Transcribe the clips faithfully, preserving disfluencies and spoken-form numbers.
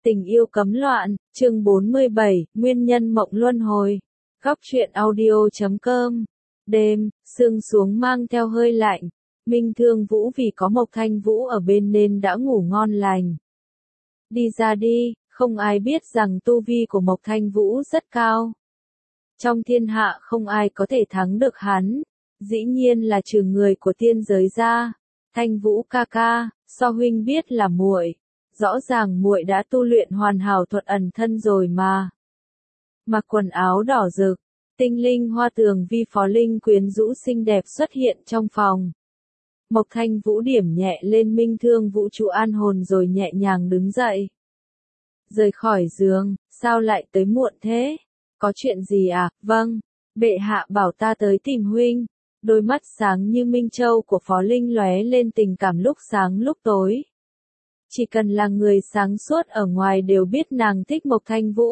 Tình yêu cấm loạn, chương bốn mươi bảy, Nguyên nhân mộng luân hồi. Góc truyện audio chấm com. Đêm, sương xuống mang theo hơi lạnh. Minh Thương Vũ vì có Mộc Thanh Vũ ở bên nên đã ngủ ngon lành. Đi ra đi, không ai biết rằng tu vi của Mộc Thanh Vũ rất cao. Trong thiên hạ không ai có thể thắng được hắn. Dĩ nhiên là trừ người của tiên giới ra. Thanh Vũ ca ca, so huynh biết là muội. Rõ ràng muội đã tu luyện hoàn hảo thuật ẩn thân rồi mà. Mặc quần áo đỏ rực, tinh linh hoa tường vi phó linh quyến rũ xinh đẹp xuất hiện trong phòng. Mộc Thanh Vũ điểm nhẹ lên Minh Thương Vũ trụ an hồn rồi nhẹ nhàng đứng dậy. Rời khỏi giường, sao lại tới muộn thế? Có chuyện gì à? Vâng, bệ hạ bảo ta tới tìm huynh. Đôi mắt sáng như minh châu của phó linh lóe lên tình cảm lúc sáng lúc tối. Chỉ cần là người sáng suốt ở ngoài đều biết nàng thích Mộc Thanh Vũ.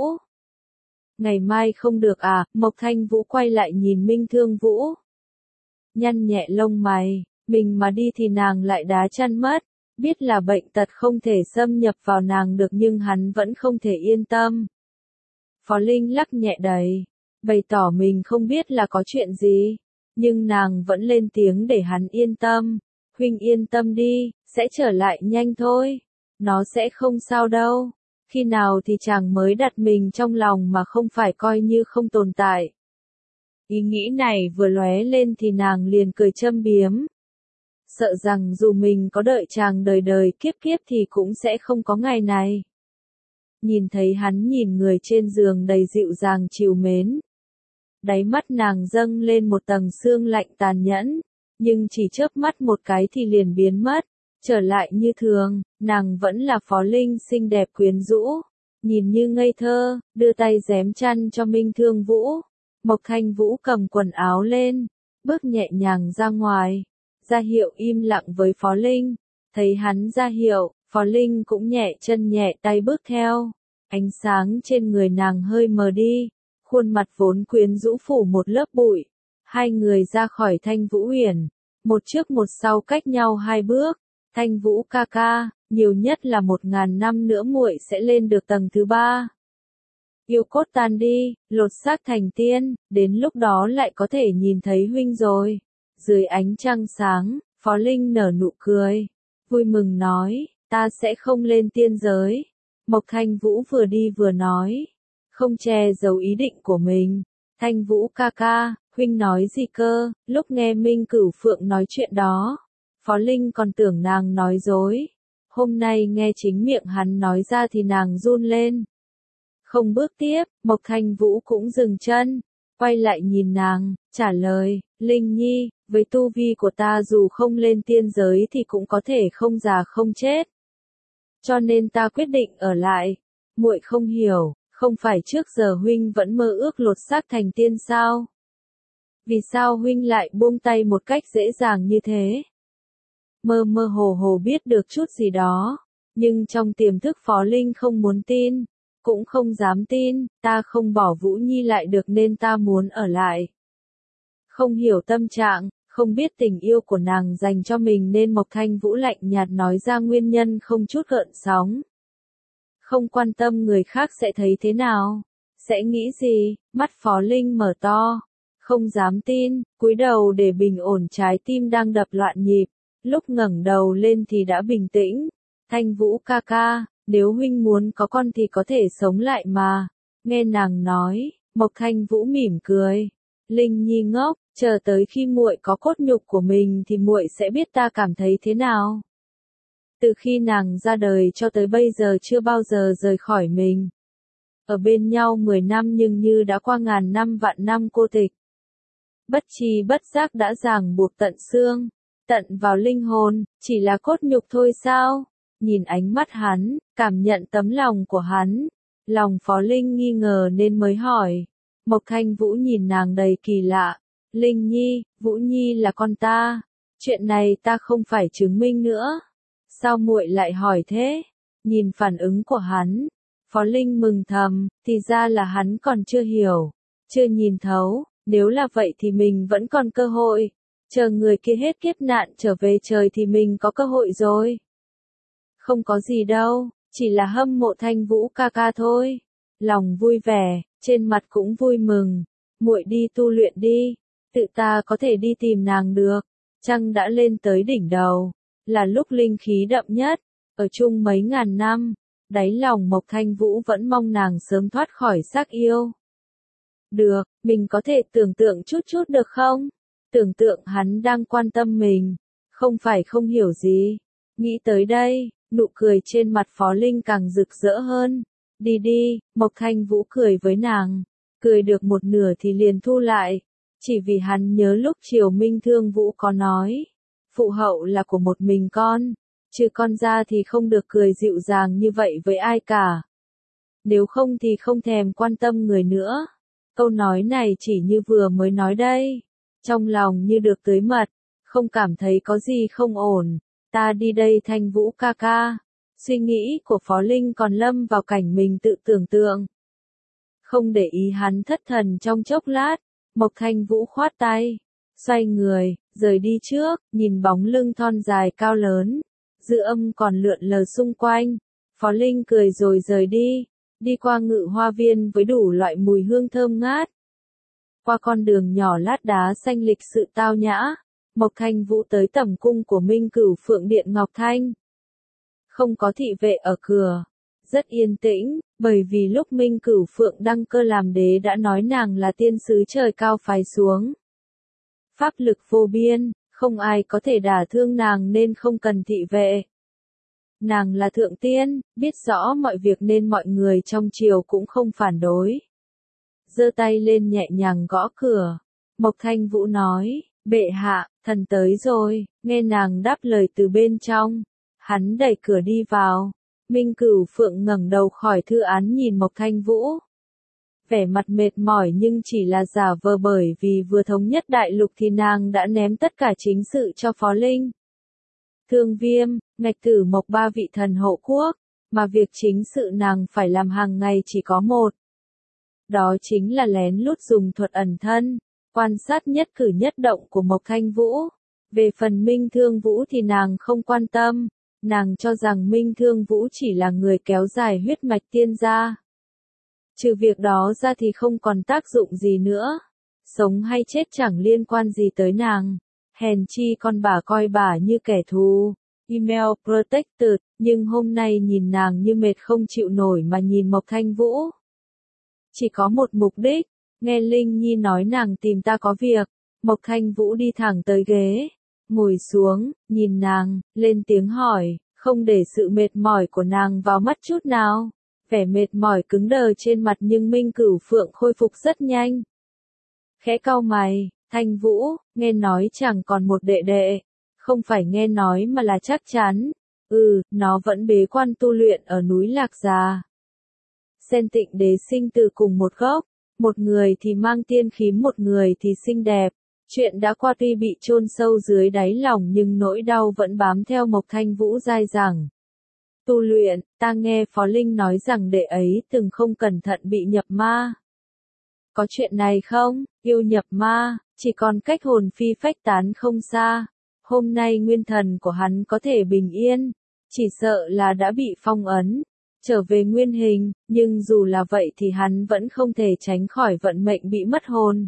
Ngày mai không được à? Mộc Thanh Vũ quay lại nhìn Minh Thương Vũ. Nhăn nhẹ lông mày, mình mà đi thì nàng lại đá chăn mất. Biết là bệnh tật không thể xâm nhập vào nàng được nhưng hắn vẫn không thể yên tâm. Phó Linh lắc nhẹ đầy, bày tỏ mình không biết là có chuyện gì. Nhưng nàng vẫn lên tiếng để hắn yên tâm. Huynh yên tâm đi, sẽ trở lại nhanh thôi. Nó sẽ không sao đâu. Khi nào thì chàng mới đặt mình trong lòng mà không phải coi như không tồn tại. Ý nghĩ này vừa lóe lên thì nàng liền cười châm biếm. Sợ rằng dù mình có đợi chàng đời đời kiếp kiếp thì cũng sẽ không có ngày này. Nhìn thấy hắn nhìn người trên giường đầy dịu dàng trìu mến. Đáy mắt nàng dâng lên một tầng sương lạnh tàn nhẫn. Nhưng chỉ chớp mắt một cái thì liền biến mất. Trở lại như thường, nàng vẫn là Phó Linh xinh đẹp quyến rũ, nhìn như ngây thơ, đưa tay giém chăn cho Minh Thương Vũ. Mộc Thanh Vũ cầm quần áo lên, bước nhẹ nhàng ra ngoài, ra hiệu im lặng với Phó Linh. Thấy hắn ra hiệu, Phó Linh cũng nhẹ chân nhẹ tay bước theo. Ánh sáng trên người nàng hơi mờ đi, khuôn mặt vốn quyến rũ phủ một lớp bụi. Hai người ra khỏi Thanh Vũ Uyển, một trước một sau cách nhau hai bước. Thanh Vũ ca ca, nhiều nhất là một ngàn năm nữa muội sẽ lên được tầng thứ ba. Yêu cốt tan đi, lột xác thành tiên, đến lúc đó lại có thể nhìn thấy huynh rồi. Dưới ánh trăng sáng, Phó Linh nở nụ cười, vui mừng nói, ta sẽ không lên tiên giới. Mộc Thanh Vũ vừa đi vừa nói, không che giấu ý định của mình. Thanh Vũ ca ca, huynh nói gì cơ? Lúc nghe Minh Cửu Phượng nói chuyện đó, Phó Linh còn tưởng nàng nói dối. Hôm nay nghe chính miệng hắn nói ra thì nàng run lên. Không bước tiếp, Mộc Thanh Vũ cũng dừng chân, quay lại nhìn nàng, trả lời, Linh Nhi, với tu vi của ta dù không lên tiên giới thì cũng có thể không già không chết. Cho nên ta quyết định ở lại. Muội không hiểu, không phải trước giờ huynh vẫn mơ ước lột xác thành tiên sao? Vì sao huynh lại buông tay một cách dễ dàng như thế? Mơ mơ hồ hồ biết được chút gì đó, nhưng trong tiềm thức Phó Linh không muốn tin, cũng không dám tin, ta không bỏ Vũ Nhi lại được nên ta muốn ở lại. Không hiểu tâm trạng, không biết tình yêu của nàng dành cho mình nên Mộc Thanh Vũ lạnh nhạt nói ra nguyên nhân không chút gợn sóng. Không quan tâm người khác sẽ thấy thế nào, sẽ nghĩ gì, mắt Phó Linh mở to, không dám tin, cúi đầu để bình ổn trái tim đang đập loạn nhịp. Lúc ngẩng đầu lên thì đã bình tĩnh. Thanh Vũ ca ca, nếu huynh muốn có con thì có thể sống lại mà. Nghe nàng nói, Mộc Thanh Vũ mỉm cười. Linh Nhi ngốc, chờ tới khi muội có cốt nhục của mình thì muội sẽ biết ta cảm thấy thế nào. Từ khi nàng ra đời cho tới bây giờ chưa bao giờ rời khỏi mình. Ở bên nhau mười năm nhưng như đã qua ngàn năm vạn năm cô tịch. Bất tri bất giác đã ràng buộc tận xương. Tận vào linh hồn, chỉ là cốt nhục thôi sao? Nhìn ánh mắt hắn, cảm nhận tấm lòng của hắn. Lòng Phó Linh nghi ngờ nên mới hỏi. Mộc Thanh Vũ nhìn nàng đầy kỳ lạ. Linh Nhi, Vũ Nhi là con ta. Chuyện này ta không phải chứng minh nữa. Sao muội lại hỏi thế? Nhìn phản ứng của hắn, Phó Linh mừng thầm, thì ra là hắn còn chưa hiểu, chưa nhìn thấu. Nếu là vậy thì mình vẫn còn cơ hội. Chờ người kia hết kiếp nạn trở về trời thì mình có cơ hội rồi. Không có gì đâu, Chỉ là hâm mộ Thanh Vũ ca ca thôi. Lòng vui vẻ, trên mặt cũng vui mừng. Muội đi tu luyện đi, tự ta có thể đi tìm nàng được. Trăng đã lên tới đỉnh đầu, là lúc linh khí đậm nhất, ở chung mấy ngàn năm, đáy lòng Mộc Thanh Vũ vẫn mong nàng sớm thoát khỏi xác yêu. Được, mình có thể tưởng tượng chút chút được không? Tưởng tượng hắn đang quan tâm mình, không phải không hiểu gì. Nghĩ tới đây, nụ cười trên mặt Phó Linh càng rực rỡ hơn. Đi đi, Mộc Thanh Vũ cười với nàng, cười được một nửa thì liền thu lại, chỉ vì hắn nhớ lúc chiều Minh Thương Vũ có nói, phụ hậu là của một mình con, chứ con ra thì không được cười dịu dàng như vậy với ai cả. Nếu không thì không thèm quan tâm người nữa. Câu nói này chỉ như vừa mới nói đây, trong lòng như được tưới mật, không cảm thấy có gì không ổn. Ta đi đây Thanh Vũ ca ca. Suy nghĩ của Phó Linh còn lâm vào cảnh mình tự tưởng tượng. Không để ý hắn thất thần trong chốc lát, Mộc Thanh Vũ khoát tay, xoay người, rời đi trước, nhìn bóng lưng thon dài cao lớn, dư âm còn lượn lờ xung quanh. Phó Linh cười rồi rời đi, đi qua ngự hoa viên với đủ loại mùi hương thơm ngát. Qua con đường nhỏ lát đá xanh lịch sự tao nhã, Mộc Thanh Vũ tới tẩm cung của Minh Cửu Phượng Điện Ngọc Thanh. Không có thị vệ ở cửa, rất yên tĩnh, bởi vì lúc Minh Cửu Phượng đăng cơ làm đế đã nói nàng là tiên sứ trời cao phái xuống. Pháp lực vô biên, không ai có thể đả thương nàng nên không cần thị vệ. Nàng là thượng tiên, biết rõ mọi việc nên mọi người trong triều cũng không phản đối. Giơ tay lên nhẹ nhàng gõ cửa, Mộc Thanh Vũ nói, bệ hạ, thần tới rồi, nghe nàng đáp lời từ bên trong. Hắn đẩy cửa đi vào, Minh Cửu Phượng ngẩng đầu khỏi thư án nhìn Mộc Thanh Vũ. Vẻ mặt mệt mỏi nhưng chỉ là giả vờ bởi vì vừa thống nhất đại lục thì nàng đã ném tất cả chính sự cho Phó Linh. Thương Viêm, ngạch tử Mộc ba vị thần hộ quốc, mà việc chính sự nàng phải làm hàng ngày chỉ có một. Đó chính là lén lút dùng thuật ẩn thân, quan sát nhất cử nhất động của Mộc Thanh Vũ. Về phần Minh Thương Vũ thì nàng không quan tâm. Nàng cho rằng Minh Thương Vũ chỉ là người kéo dài huyết mạch tiên gia. Trừ việc đó ra thì không còn tác dụng gì nữa. Sống hay chết chẳng liên quan gì tới nàng. Hèn chi con bà coi bà như kẻ thù. Email protected, nhưng hôm nay nhìn nàng như mệt không chịu nổi mà nhìn Mộc Thanh Vũ. Chỉ có một mục đích, nghe Linh Nhi nói nàng tìm ta có việc. Mộc Thanh Vũ đi thẳng tới ghế. Ngồi xuống, nhìn nàng, lên tiếng hỏi, không để sự mệt mỏi của nàng vào mắt chút nào. Vẻ mệt mỏi cứng đờ trên mặt nhưng Minh Cửu Phượng khôi phục rất nhanh. Khẽ cau mày, Thanh Vũ, nghe nói chẳng còn một đệ đệ. Không phải nghe nói mà là chắc chắn. Ừ, nó vẫn bế quan tu luyện ở núi Lạc Già. Sen Tịnh Đế sinh từ cùng một gốc, một người thì mang tiên khí, một người thì xinh đẹp. Chuyện đã qua tuy bị chôn sâu dưới đáy lòng nhưng nỗi đau vẫn bám theo Mộc Thanh Vũ dai dẳng. Tu luyện, ta nghe Phó Linh nói rằng đệ ấy từng không cẩn thận bị nhập ma. Có chuyện này không? Yêu nhập ma, chỉ còn cách hồn phi phách tán không xa. Hôm nay nguyên thần của hắn có thể bình yên, chỉ sợ là đã bị phong ấn, trở về nguyên hình, nhưng dù là vậy thì hắn vẫn không thể tránh khỏi vận mệnh bị mất hồn.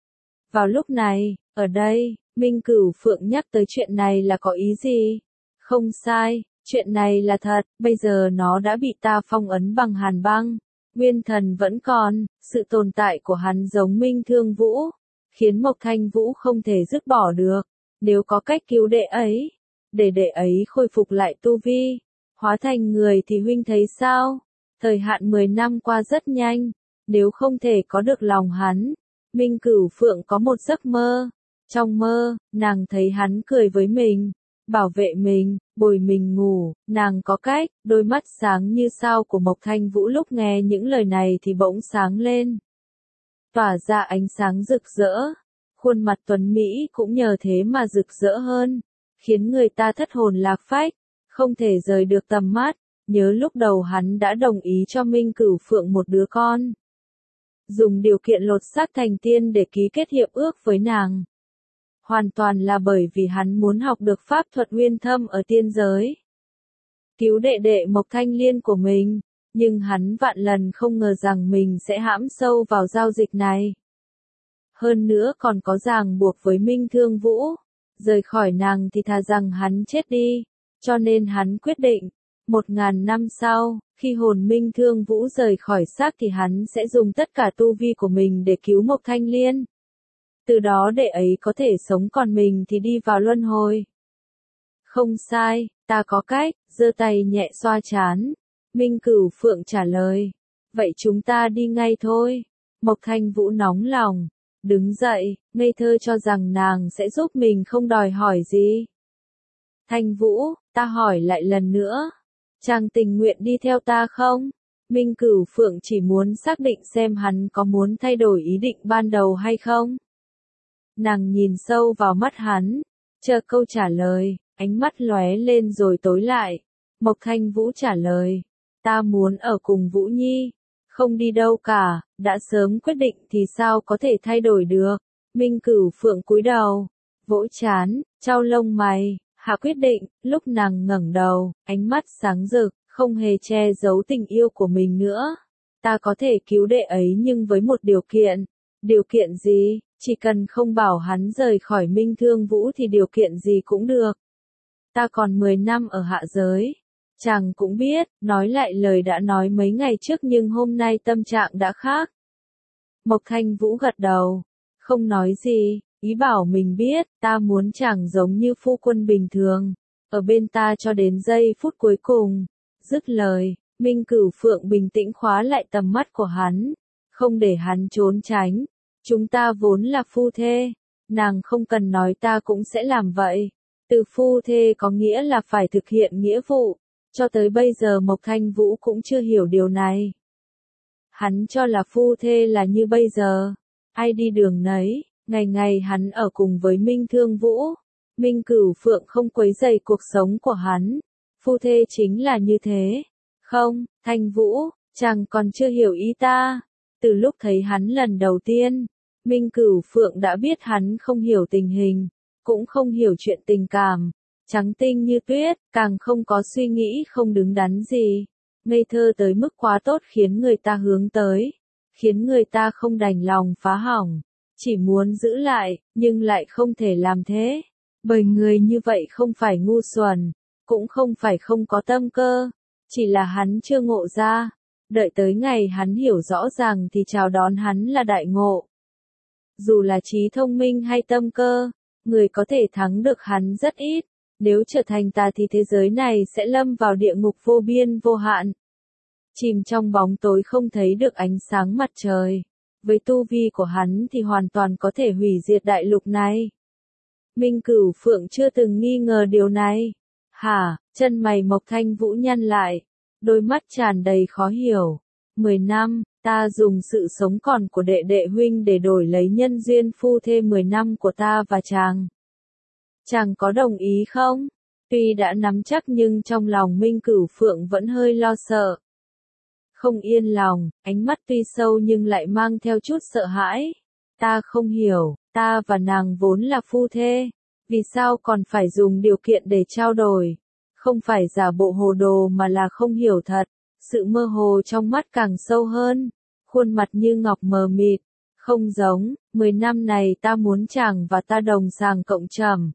Vào lúc này, ở đây, Minh Cửu Phượng nhắc tới chuyện này là có ý gì? Không sai, chuyện này là thật, bây giờ nó đã bị ta phong ấn bằng hàn băng. Nguyên thần vẫn còn, sự tồn tại của hắn giống Minh Thương Vũ, khiến Mộc Thanh Vũ không thể dứt bỏ được. Nếu có cách cứu đệ ấy, để đệ ấy khôi phục lại tu vi, hóa thành người thì huynh thấy sao? Thời hạn mười năm qua rất nhanh, nếu không thể có được lòng hắn. Minh Cửu Phượng có một giấc mơ. Trong mơ, nàng thấy hắn cười với mình, bảo vệ mình, bồi mình ngủ, nàng có cách. Đôi mắt sáng như sao của Mộc Thanh Vũ lúc nghe những lời này thì bỗng sáng lên, tỏa ra ánh sáng rực rỡ. Khuôn mặt tuấn Mỹ cũng nhờ thế mà rực rỡ hơn, khiến người ta thất hồn lạc phách, không thể rời được tầm mắt. Nhớ lúc đầu hắn đã đồng ý cho Minh Cửu Phượng một đứa con, dùng điều kiện lột xác thành tiên để ký kết hiệp ước với nàng. Hoàn toàn là bởi vì hắn muốn học được pháp thuật uyên thâm ở tiên giới. cứu đệ đệ Mộc Thanh Liên của mình, nhưng hắn vạn lần không ngờ rằng mình sẽ hãm sâu vào giao dịch này. Hơn nữa còn có ràng buộc với Minh Thương Vũ, rời khỏi nàng thì thà rằng hắn chết đi, cho nên hắn quyết định, một ngàn năm sau, khi hồn Minh Thương Vũ rời khỏi xác thì hắn sẽ dùng tất cả tu vi của mình để cứu Mộc Thanh Liên. Từ đó đệ ấy có thể sống, còn mình thì đi vào luân hồi. Không sai, ta có cách, giơ tay nhẹ xoa trán. Minh Cửu Phượng trả lời, vậy chúng ta đi ngay thôi. Mộc Thanh Vũ nóng lòng, đứng dậy, ngây thơ cho rằng nàng sẽ giúp mình không đòi hỏi gì. Thanh Vũ, ta hỏi lại lần nữa, chàng tình nguyện đi theo ta không? Minh Cửu Phượng chỉ muốn xác định xem hắn có muốn thay đổi ý định ban đầu hay không. Nàng nhìn sâu vào mắt hắn, chờ câu trả lời, ánh mắt lóe lên rồi tối lại. Mộc Thanh Vũ trả lời, ta muốn ở cùng Vũ Nhi, không đi đâu cả, đã sớm quyết định thì sao có thể thay đổi được. Minh Cửu Phượng cúi đầu, vỗ trán, chau lông mày, hạ quyết định. Lúc nàng ngẩng đầu, ánh mắt sáng rực, không hề che giấu tình yêu của mình nữa. Ta có thể cứu đệ ấy nhưng với một điều kiện. Điều kiện gì? Chỉ cần không bảo hắn rời khỏi Minh Thương Vũ thì điều kiện gì cũng được. Ta còn mười năm ở hạ giới. Chàng cũng biết, nói lại lời đã nói mấy ngày trước nhưng hôm nay tâm trạng đã khác. Mộc Thanh Vũ gật đầu, không nói gì, ý bảo mình biết, ta muốn chàng giống như phu quân bình thường, ở bên ta cho đến giây phút cuối cùng. Dứt lời, Minh Cửu Phượng bình tĩnh khóa lại tầm mắt của hắn, không để hắn trốn tránh. Chúng ta vốn là phu thê, nàng không cần nói ta cũng sẽ làm vậy. Từ phu thê có nghĩa là phải thực hiện nghĩa vụ. Cho tới bây giờ Mộc Thanh Vũ cũng chưa hiểu điều này. Hắn cho là phu thê là như bây giờ, ai đi đường nấy, ngày ngày hắn ở cùng với Minh Thương Vũ. Minh Cửu Phượng không quấy rầy cuộc sống của hắn. Phu thê chính là như thế. Không, Thanh Vũ, chàng còn chưa hiểu ý ta. Từ lúc thấy hắn lần đầu tiên, Minh Cửu Phượng đã biết hắn không hiểu tình hình, cũng không hiểu chuyện tình cảm. Trắng tinh như tuyết, càng không có suy nghĩ không đứng đắn gì. Ngây thơ tới mức quá tốt khiến người ta hướng tới, khiến người ta không đành lòng phá hỏng. Chỉ muốn giữ lại, nhưng lại không thể làm thế. Bởi người như vậy không phải ngu xuẩn, cũng không phải không có tâm cơ, chỉ là hắn chưa ngộ ra. Đợi tới ngày hắn hiểu rõ ràng thì chào đón hắn là đại ngộ. Dù là trí thông minh hay tâm cơ, người có thể thắng được hắn rất ít. Nếu trở thành ta thì thế giới này sẽ lâm vào địa ngục vô biên vô hạn. Chìm trong bóng tối không thấy được ánh sáng mặt trời. Với tu vi của hắn thì hoàn toàn có thể hủy diệt đại lục này. Minh Cửu Phượng chưa từng nghi ngờ điều này. Hả, chân mày Mộc Thanh Vũ nhăn lại. Đôi mắt tràn đầy khó hiểu. Mười năm, ta dùng sự sống còn của đệ đệ huynh để đổi lấy nhân duyên phu thê mười năm của ta và chàng. Chàng có đồng ý không? Tuy đã nắm chắc nhưng trong lòng Minh Cửu Phượng vẫn hơi lo sợ. Không yên lòng, ánh mắt tuy sâu nhưng lại mang theo chút sợ hãi. Ta không hiểu, ta và nàng vốn là phu thê. Vì sao còn phải dùng điều kiện để trao đổi? Không phải giả bộ hồ đồ mà là không hiểu thật. Sự mơ hồ trong mắt càng sâu hơn. Khuôn mặt như ngọc mờ mịt. Không giống, mười năm này ta muốn chàng và ta đồng sàng cộng trầm.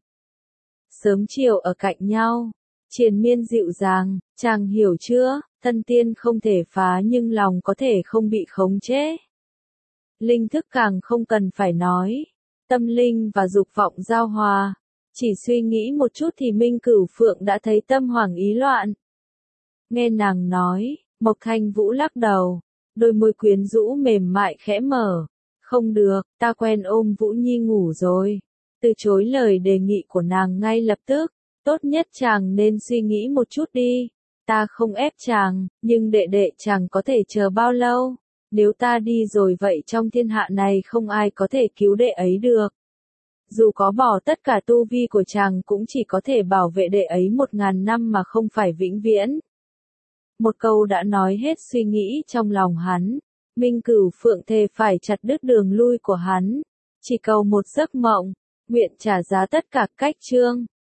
Sớm chiều ở cạnh nhau, triền miên dịu dàng, chàng hiểu chưa, thân tiên không thể phá nhưng lòng có thể không bị khống chế. Linh thức càng không cần phải nói, tâm linh và dục vọng giao hòa, chỉ suy nghĩ một chút thì Minh Cửu Phượng đã thấy tâm hoảng ý loạn. Nghe nàng nói, Mộc Thanh Vũ lắc đầu, đôi môi quyến rũ mềm mại khẽ mở, không được, ta quen ôm Vũ Nhi ngủ rồi. Từ chối lời đề nghị của nàng ngay lập tức, tốt nhất chàng nên suy nghĩ một chút đi. Ta không ép chàng, nhưng đệ đệ chàng có thể chờ bao lâu? Nếu ta đi rồi vậy trong thiên hạ này không ai có thể cứu đệ ấy được. Dù có bỏ tất cả tu vi của chàng cũng chỉ có thể bảo vệ đệ ấy một ngàn năm mà không phải vĩnh viễn. Một câu đã nói hết suy nghĩ trong lòng hắn. Minh Cửu Phượng thề phải chặt đứt đường lui của hắn. Chỉ cầu một giấc mộng. Nguyện trả giá tất cả. Cách chương